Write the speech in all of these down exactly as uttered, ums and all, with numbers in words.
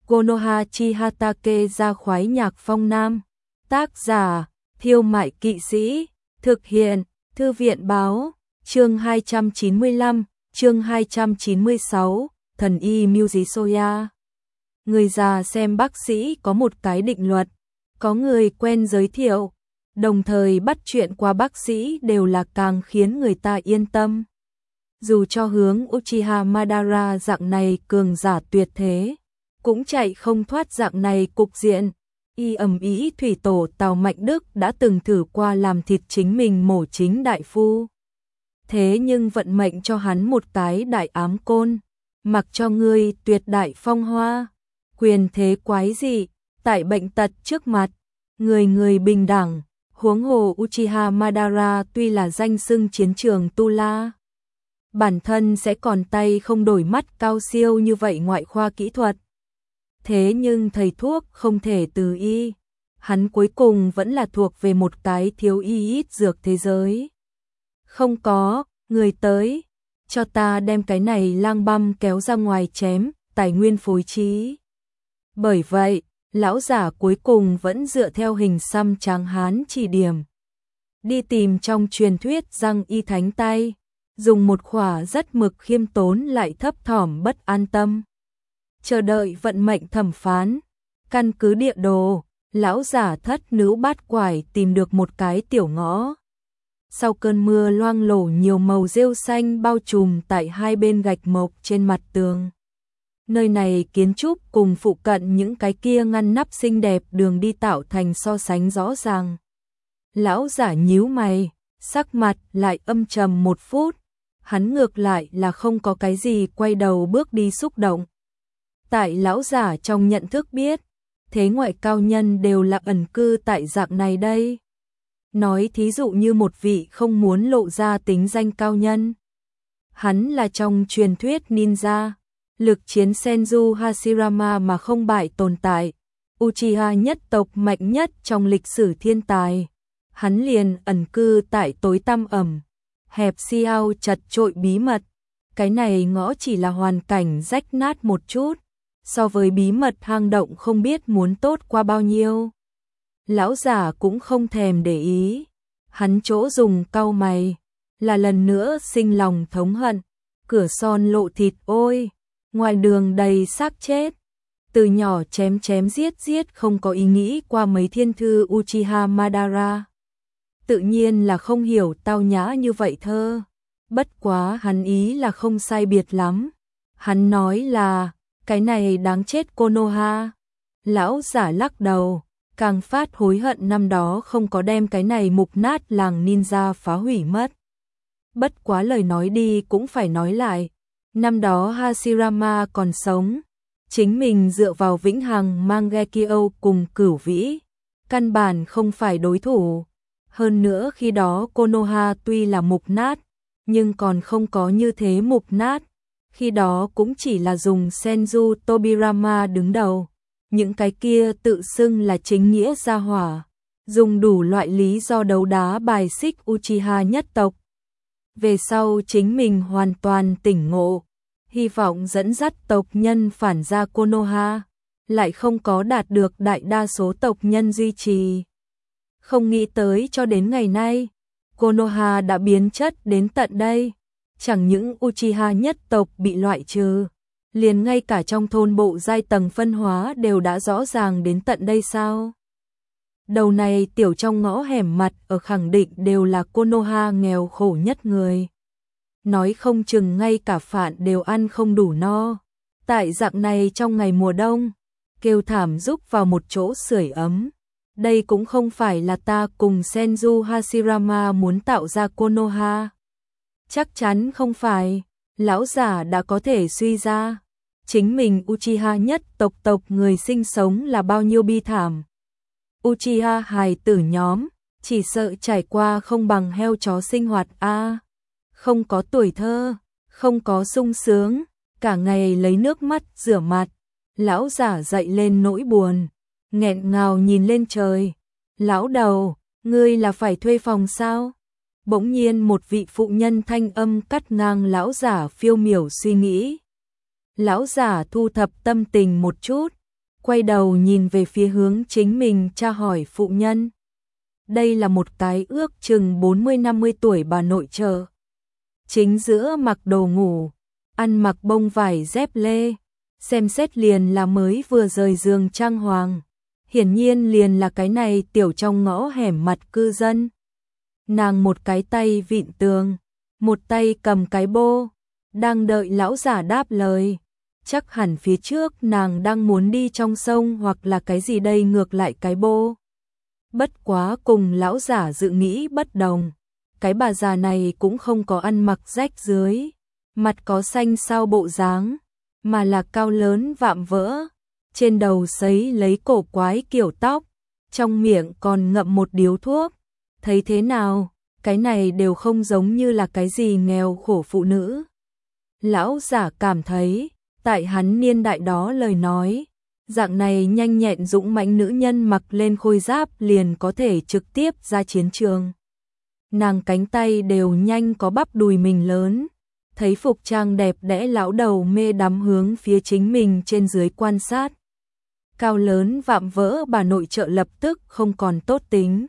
Konoha Chihatake ra khoái nhạc phong nam. Tác giả, Thiêu Mại Kỵ Sĩ. Thực hiện, Thư viện báo. Chương hai trăm chín mươi lăm, chương hai trăm chín mươi sáu, Thần y Mujisoya. Người già xem bác sĩ có một cái định luật, có người quen giới thiệu, đồng thời bắt chuyện qua bác sĩ đều là càng khiến người ta yên tâm. Dù cho hướng Uchiha Madara dạng này cường giả tuyệt thế, cũng chạy không thoát dạng này cục diện. Y ầm ý thủy tổ Tào Mạnh Đức đã từng thử qua làm thịt chính mình mổ chính đại phu. Thế nhưng vận mệnh cho hắn một cái đại ám côn, mặc cho ngươi tuyệt đại phong hoa, quyền thế quái dị, tại bệnh tật trước mặt, người người bình đẳng. Huống hồ Uchiha Madara tuy là danh xưng chiến trường tu la, bản thân sẽ còn tay không đổi mắt cao siêu như vậy ngoại khoa kỹ thuật. Thế nhưng thầy thuốc không thể từ y, hắn cuối cùng vẫn là thuộc về một cái thiếu y ít dược thế giới. Không có, người tới, cho ta đem cái này lang băm kéo ra ngoài chém, tài nguyên phối trí. Bởi vậy, lão giả cuối cùng vẫn dựa theo hình xăm tráng hán chỉ điểm. Đi tìm trong truyền thuyết răng y thánh tay, dùng một khỏa rất mực khiêm tốn lại thấp thỏm bất an tâm. Chờ đợi vận mệnh thẩm phán, căn cứ địa đồ, lão giả thất nữ bát quải tìm được một cái tiểu ngõ. Sau cơn mưa loang lổ nhiều màu rêu xanh bao trùm tại hai bên gạch mộc trên mặt tường. Nơi này kiến trúc cùng phụ cận những cái kia ngăn nắp xinh đẹp đường đi tạo thành so sánh rõ ràng. Lão giả nhíu mày, sắc mặt lại âm trầm một phút, hắn ngược lại là không có cái gì quay đầu bước đi xúc động. Tại lão giả trong nhận thức biết, thế ngoại cao nhân đều là ẩn cư tại dạng này đây. Nói thí dụ như một vị không muốn lộ ra tính danh cao nhân. Hắn là trong truyền thuyết ninja, lực chiến Senju Hashirama mà không bại tồn tại, Uchiha nhất tộc mạnh nhất trong lịch sử thiên tài. Hắn liền ẩn cư tại tối tăm ẩm, hẹp xiao chật trội bí mật. Cái này ngõ chỉ là hoàn cảnh rách nát một chút, so với bí mật hang động không biết muốn tốt qua bao nhiêu. Lão giả cũng không thèm để ý, hắn chỗ dùng cau mày, là lần nữa sinh lòng thống hận, cửa son lộ thịt ôi, ngoài đường đầy xác chết. Từ nhỏ chém chém giết giết không có ý nghĩ qua mấy thiên thư Uchiha Madara. Tự nhiên là không hiểu tao nhã như vậy thơ. Bất quá hắn ý là không sai biệt lắm. Hắn nói là, cái này đáng chết Konoha. Lão giả lắc đầu, càng phát hối hận năm đó không có đem cái này mục nát làng ninja phá hủy mất. Bất quá lời nói đi cũng phải nói lại. Năm đó Hashirama còn sống, chính mình dựa vào vĩnh hằng Mangekyo cùng Cửu Vĩ, căn bản không phải đối thủ. Hơn nữa khi đó Konoha tuy là mục nát, nhưng còn không có như thế mục nát. Khi đó cũng chỉ là dùng Senju Tobirama đứng đầu. Những cái kia tự xưng là chính nghĩa gia hỏa, dùng đủ loại lý do đấu đá bài xích Uchiha nhất tộc. Về sau chính mình hoàn toàn tỉnh ngộ, hy vọng dẫn dắt tộc nhân phản ra Konoha, lại không có đạt được đại đa số tộc nhân duy trì. Không nghĩ tới cho đến ngày nay, Konoha đã biến chất đến tận đây. Chẳng những Uchiha nhất tộc bị loại trừ, liền ngay cả trong thôn bộ giai tầng phân hóa đều đã rõ ràng đến tận đây sao? Đầu này tiểu trong ngõ hẻm mặt ở khẳng định đều là Konoha nghèo khổ nhất người. Nói không chừng ngay cả phạn đều ăn không đủ no. Tại dạng này trong ngày mùa đông, kêu thảm giúp vào một chỗ sưởi ấm. Đây cũng không phải là ta cùng Senju Hashirama muốn tạo ra Konoha. Chắc chắn không phải, lão giả đã có thể suy ra. Chính mình Uchiha nhất tộc tộc người sinh sống là bao nhiêu bi thảm. Uchiha hài tử nhóm, chỉ sợ trải qua không bằng heo chó sinh hoạt a, à, không có tuổi thơ, không có sung sướng, cả ngày lấy nước mắt rửa mặt. Lão giả dậy lên nỗi buồn, nghẹn ngào nhìn lên trời. Lão đầu, ngươi là phải thuê phòng sao? Bỗng nhiên một vị phụ nhân thanh âm cắt ngang lão giả phiêu miểu suy nghĩ. Lão giả thu thập tâm tình một chút, quay đầu nhìn về phía hướng chính mình tra hỏi phụ nhân. Đây là một cái ước chừng bốn mươi năm mươi tuổi bà nội trợ. Chính giữa mặc đồ ngủ, ăn mặc bông vải dép lê, xem xét liền là mới vừa rời giường trang hoàng. Hiển nhiên liền là cái này tiểu trong ngõ hẻm mặt cư dân. Nàng một cái tay vịn tường, một tay cầm cái bô, đang đợi lão giả đáp lời. Chắc hẳn phía trước nàng đang muốn đi trong sông hoặc là cái gì đây, ngược lại cái bô. Bất quá cùng lão giả dự nghĩ bất đồng. Cái bà già này cũng không có ăn mặc rách dưới, mặt có xanh xao bộ dáng, mà là cao lớn vạm vỡ, trên đầu sấy lấy cổ quái kiểu tóc, trong miệng còn ngậm một điếu thuốc. Thấy thế nào, cái này đều không giống như là cái gì nghèo khổ phụ nữ. Lão giả cảm thấy, tại hắn niên đại đó lời nói, dạng này nhanh nhẹn dũng mãnh nữ nhân mặc lên khôi giáp liền có thể trực tiếp ra chiến trường. Nàng cánh tay đều nhanh có bắp đùi mình lớn, thấy phục trang đẹp đẽ lão đầu mê đắm hướng phía chính mình trên dưới quan sát. Cao lớn vạm vỡ bà nội trợ lập tức không còn tốt tính.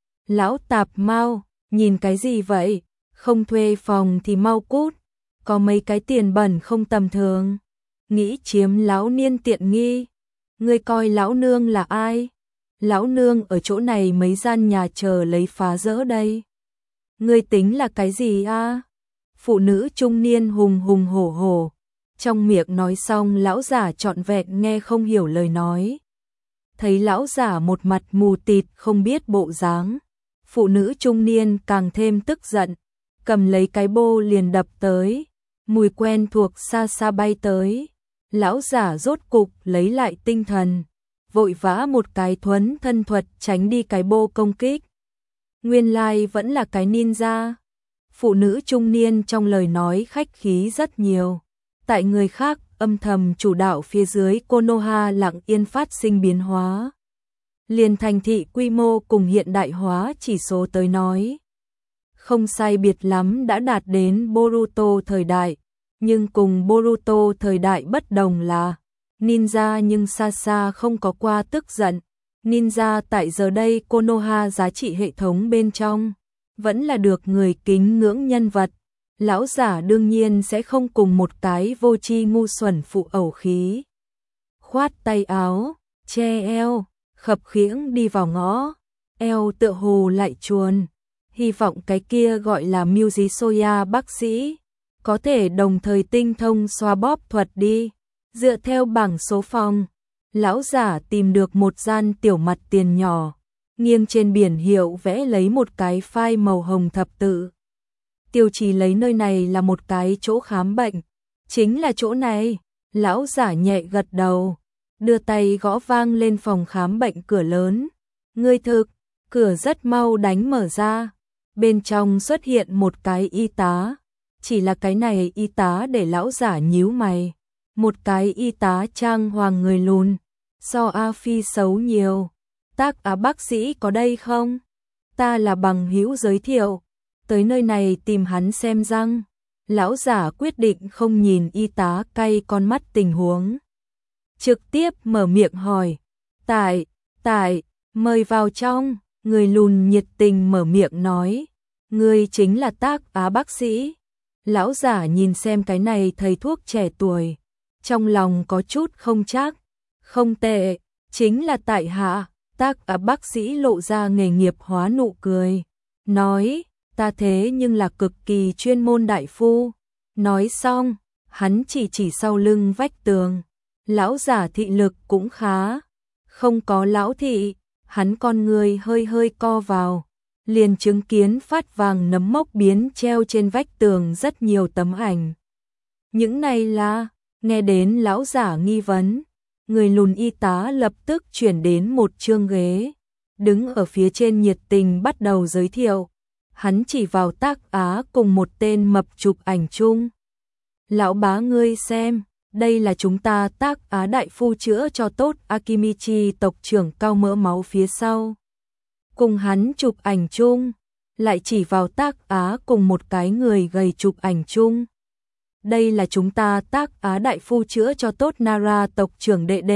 Lão tạp mau, nhìn cái gì vậy, không thuê phòng thì mau cút, có mấy cái tiền bẩn không tầm thường, nghĩ chiếm lão niên tiện nghi. Ngươi coi lão nương là ai? Lão nương ở chỗ này mấy gian nhà chờ lấy phá rỡ đây. Ngươi tính là cái gì a? Phụ nữ trung niên hùng hùng hổ hổ, trong miệng nói xong lão giả trọn vẹn nghe không hiểu lời nói. Thấy lão giả một mặt mù tịt không biết bộ dáng, phụ nữ trung niên càng thêm tức giận, cầm lấy cái bô liền đập tới, mùi quen thuộc xa xa bay tới. Lão giả rốt cục lấy lại tinh thần, vội vã một cái thuấn thân thuật tránh đi cái bô công kích. Nguyên lai vẫn là cái ninja. Phụ nữ trung niên trong lời nói khách khí rất nhiều. Tại người khác âm thầm chủ đạo phía dưới Konoha lặng yên phát sinh biến hóa. Liền thành thị quy mô cùng hiện đại hóa chỉ số tới nói. Không sai biệt lắm đã đạt đến Boruto thời đại. Nhưng cùng Boruto thời đại bất đồng là ninja nhưng xa xa không có qua tức giận. Ninja tại giờ đây Konoha giá trị hệ thống bên trong vẫn là được người kính ngưỡng nhân vật. Lão giả đương nhiên sẽ không cùng một cái vô tri ngu xuẩn phụ ẩu khí. Khoát tay áo, che eo, khập khiễng đi vào ngõ, eo tựa hồ lại chuồn. Hy vọng cái kia gọi là Myuji Soya bác sĩ có thể đồng thời tinh thông xoa bóp thuật đi. Dựa theo bảng số phòng, lão giả tìm được một gian tiểu mặt tiền nhỏ, nghiêng trên biển hiệu vẽ lấy một cái phai màu hồng thập tự. Tiêu chí lấy nơi này là một cái chỗ khám bệnh. Chính là chỗ này. Lão giả nhẹ gật đầu, đưa tay gõ vang lên phòng khám bệnh cửa lớn. Ngươi thực, cửa rất mau đánh mở ra. Bên trong xuất hiện một cái y tá. Chỉ là cái này y tá để lão giả nhíu mày. Một cái y tá trang hoàng người lùn, so A Phi xấu nhiều. Tác Á bác sĩ có đây không? Ta là bằng hữu giới thiệu, tới nơi này tìm hắn xem răng. Lão giả quyết định không nhìn y tá cay con mắt tình huống. Trực tiếp mở miệng hỏi. Tại, tại, mời vào trong. Người lùn nhiệt tình mở miệng nói. Ngươi chính là Tác Á bác sĩ. Lão giả nhìn xem cái này thầy thuốc trẻ tuổi, trong lòng có chút không chắc. Không tệ, chính là tại hạ. Tác Á bác sĩ lộ ra nghề nghiệp hóa nụ cười, nói, ta thế nhưng là cực kỳ chuyên môn đại phu. Nói xong, hắn chỉ chỉ sau lưng vách tường. Lão giả thị lực cũng khá, không có lão thị, hắn con người hơi hơi co vào, liền chứng kiến phát vàng nấm mốc biến treo trên vách tường rất nhiều tấm ảnh. Những này là, nghe đến lão giả nghi vấn, người lùn y tá lập tức chuyển đến một chương ghế, đứng ở phía trên nhiệt tình bắt đầu giới thiệu. Hắn chỉ vào Tác Á cùng một tên mập chụp ảnh chung. Lão bá ngươi xem, đây là chúng ta Tác Á đại phu chữa cho tốt Akimichi tộc trưởng cao mỡ máu phía sau. Cùng hắn chụp ảnh chung, lại chỉ vào Tác Á cùng một cái người gầy chụp ảnh chung. Đây là chúng ta Tác Á đại phu chữa cho tốt Nara tộc trưởng đệ đệ,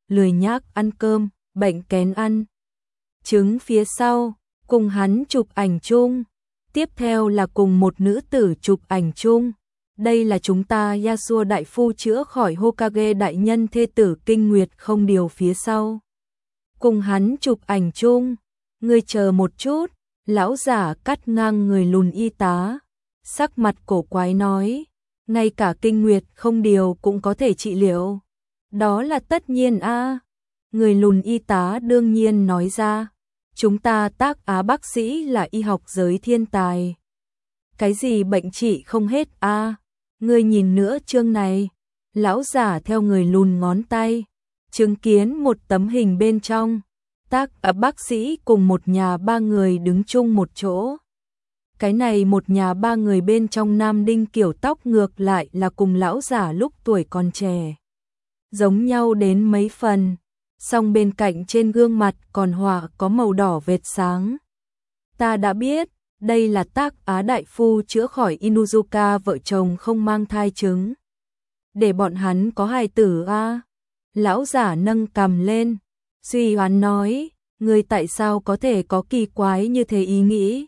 lười nhác ăn cơm, bệnh kén ăn trứng phía sau, cùng hắn chụp ảnh chung. Tiếp theo là cùng một nữ tử chụp ảnh chung. Đây là chúng ta Yasuo đại phu chữa khỏi Hokage đại nhân thê tử kinh nguyệt không điều phía sau. Cùng hắn chụp ảnh chung. Ngươi chờ một chút, lão giả cắt ngang người lùn y tá. Sắc mặt cổ quái nói, ngay cả kinh nguyệt không điều cũng có thể trị liệu. Đó là tất nhiên a. Người lùn y tá đương nhiên nói ra, chúng ta Tác Á bác sĩ là y học giới thiên tài. Cái gì bệnh trị không hết a? Ngươi nhìn nữa chương này. Lão giả theo người lùn ngón tay, chứng kiến một tấm hình bên trong. Tác Á bác sĩ cùng một nhà ba người đứng chung một chỗ. Cái này một nhà ba người bên trong nam đinh kiểu tóc ngược lại là cùng lão giả lúc tuổi còn trẻ. Giống nhau đến mấy phần, song bên cạnh trên gương mặt còn họa có màu đỏ vệt sáng. Ta đã biết, đây là Tác Á đại phu chữa khỏi Inuzuka vợ chồng không mang thai trứng. Để bọn hắn có hài tử a. Lão giả nâng cằm lên, suy đoán nói, người tại sao có thể có kỳ quái như thế ý nghĩ.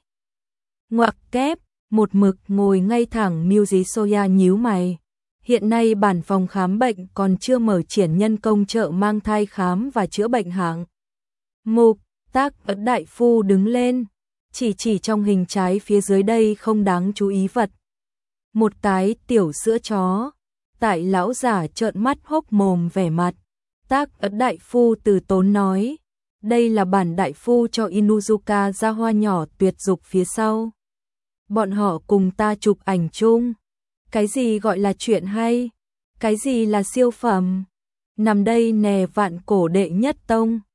Ngoặc kép, một mực ngồi ngay thẳng Miuji Soya nhíu mày. Hiện nay bản phòng khám bệnh còn chưa mở triển nhân công chợ mang thai khám và chữa bệnh hạng mục. Tác Á đại phu đứng lên, chỉ chỉ trong hình trái phía dưới đây không đáng chú ý vật. Một cái tiểu sữa chó. Tại lão giả trợn mắt hốc mồm vẻ mặt. Tác Á đại phu từ tốn nói, đây là bản đại phu cho Inuzuka ra hoa nhỏ tuyệt dục phía sau. Bọn họ cùng ta chụp ảnh chung. Cái gì gọi là chuyện hay? Cái gì là siêu phẩm? Nằm đây nè vạn cổ đệ nhất tông.